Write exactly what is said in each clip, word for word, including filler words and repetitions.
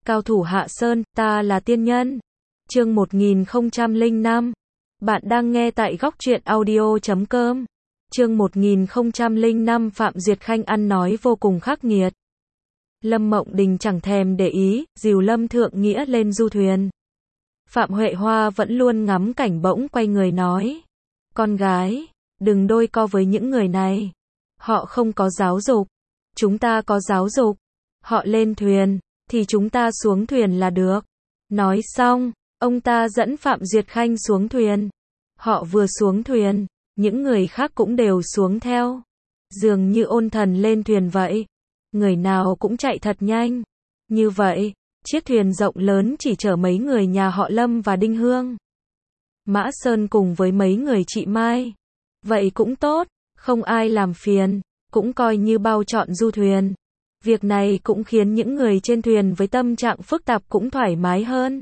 Cao thủ hạ sơn, ta là tiên nhân. Chương một nghìn không trăm lẻ năm. Bạn đang nghe tại góc truyện audio chấm com. Chương một nghìn không trăm lẻ năm Phạm Duyệt Khanh ăn nói vô cùng khắc nghiệt. Lâm Mộng Đình chẳng thèm để ý, dìu Lâm Thượng Nghĩa lên du thuyền. Phạm Huệ Hoa vẫn luôn ngắm cảnh bỗng quay người nói. Con gái, đừng đôi co với những người này. Họ không có giáo dục. Chúng ta có giáo dục. Họ lên thuyền, thì chúng ta xuống thuyền là được. Nói xong, ông ta dẫn Phạm Duyệt Khanh xuống thuyền. Họ vừa xuống thuyền, những người khác cũng đều xuống theo. Dường như ôn thần lên thuyền vậy. Người nào cũng chạy thật nhanh. Như vậy, chiếc thuyền rộng lớn chỉ chở mấy người nhà họ Lâm và Đinh Hương. Mã Sơn cùng với mấy người chị Mai. Vậy cũng tốt, không ai làm phiền, cũng coi như bao trọn du thuyền. Việc này cũng khiến những người trên thuyền với tâm trạng phức tạp cũng thoải mái hơn.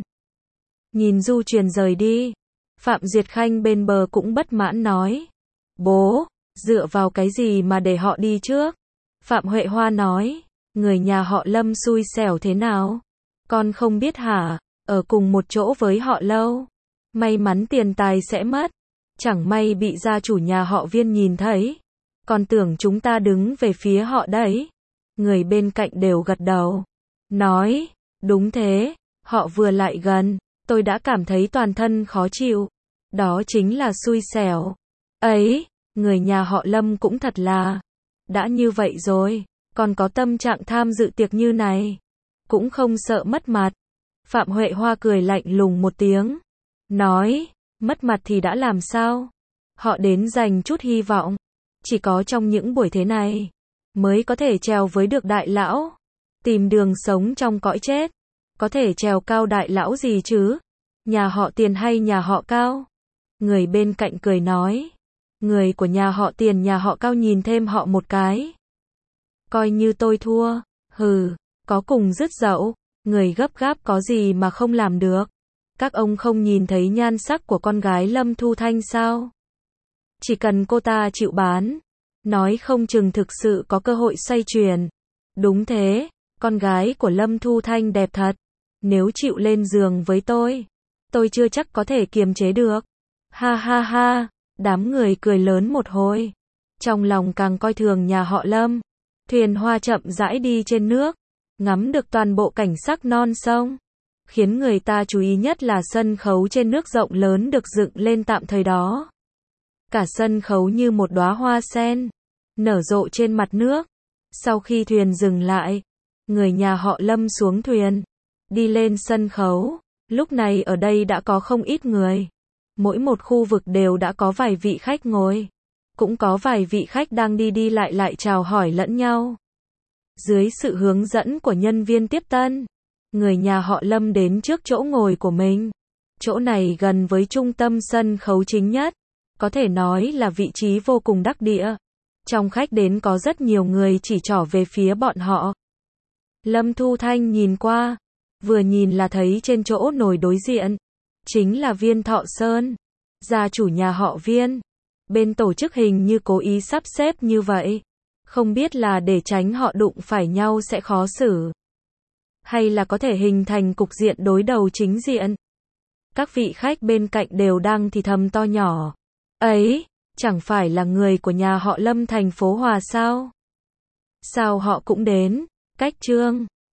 Nhìn du thuyền rời đi, Phạm Duyệt Khanh bên bờ cũng bất mãn nói. Bố, dựa vào cái gì mà để họ đi trước? Phạm Huệ Hoa nói, người nhà họ Lâm xui xẻo thế nào? Con không biết hả, ở cùng một chỗ với họ lâu. May mắn tiền tài sẽ mất. Chẳng may bị gia chủ nhà họ Viên nhìn thấy. Con tưởng chúng ta đứng về phía họ đấy. Người bên cạnh đều gật đầu. Nói, đúng thế, họ vừa lại gần, tôi đã cảm thấy toàn thân khó chịu. Đó chính là xui xẻo. Ấy, người nhà họ Lâm cũng thật là. Đã như vậy rồi, còn có tâm trạng tham dự tiệc như này. Cũng không sợ mất mặt. Phạm Huệ Hoa cười lạnh lùng một tiếng. Nói, mất mặt thì đã làm sao? Họ đến dành chút hy vọng. Chỉ có trong những buổi thế này, mới có thể trèo với được đại lão. Tìm đường sống trong cõi chết. Có thể trèo cao đại lão gì chứ? Nhà họ Tiền hay nhà họ Cao? Người bên cạnh cười nói. Người của nhà họ Tiền nhà họ Cao nhìn thêm họ một cái. Coi như tôi thua. Hừ, có cùng dứt dậu. Người gấp gáp có gì mà không làm được. Các ông không nhìn thấy nhan sắc của con gái Lâm Thu Thanh sao? Chỉ cần cô ta chịu bán, nói không chừng thực sự có cơ hội xoay chuyển. Đúng thế, con gái của Lâm Thu Thanh đẹp thật. Nếu chịu lên giường với tôi, tôi chưa chắc có thể kiềm chế được. Ha ha ha, đám người cười lớn một hồi. Trong lòng càng coi thường nhà họ Lâm. Thuyền hoa chậm rãi đi trên nước, ngắm được toàn bộ cảnh sắc non sông. Khiến người ta chú ý nhất là sân khấu trên nước rộng lớn được dựng lên tạm thời đó. Cả sân khấu như một đóa hoa sen, nở rộ trên mặt nước. Sau khi thuyền dừng lại, người nhà họ Lâm xuống thuyền, đi lên sân khấu. Lúc này ở đây đã có không ít người. Mỗi một khu vực đều đã có vài vị khách ngồi. Cũng có vài vị khách đang đi đi lại lại chào hỏi lẫn nhau. Dưới sự hướng dẫn của nhân viên tiếp tân, người nhà họ Lâm đến trước chỗ ngồi của mình. Chỗ này gần với trung tâm sân khấu chính nhất. Có thể nói là vị trí vô cùng đắc địa. Trong khách đến có rất nhiều người chỉ trỏ về phía bọn họ. Lâm Thu Thanh nhìn qua. Vừa nhìn là thấy trên chỗ ngồi đối diện. Chính là Viên Thọ Sơn. Gia chủ nhà họ Viên. Bên tổ chức hình như cố ý sắp xếp như vậy. Không biết là để tránh họ đụng phải nhau sẽ khó xử. Hay là có thể hình thành cục diện đối đầu chính diện. Các vị khách bên cạnh đều đang thì thầm to nhỏ. Ấy, chẳng phải là người của nhà họ Lâm thành phố Hòa sao? Sao họ cũng đến? Cách Trương,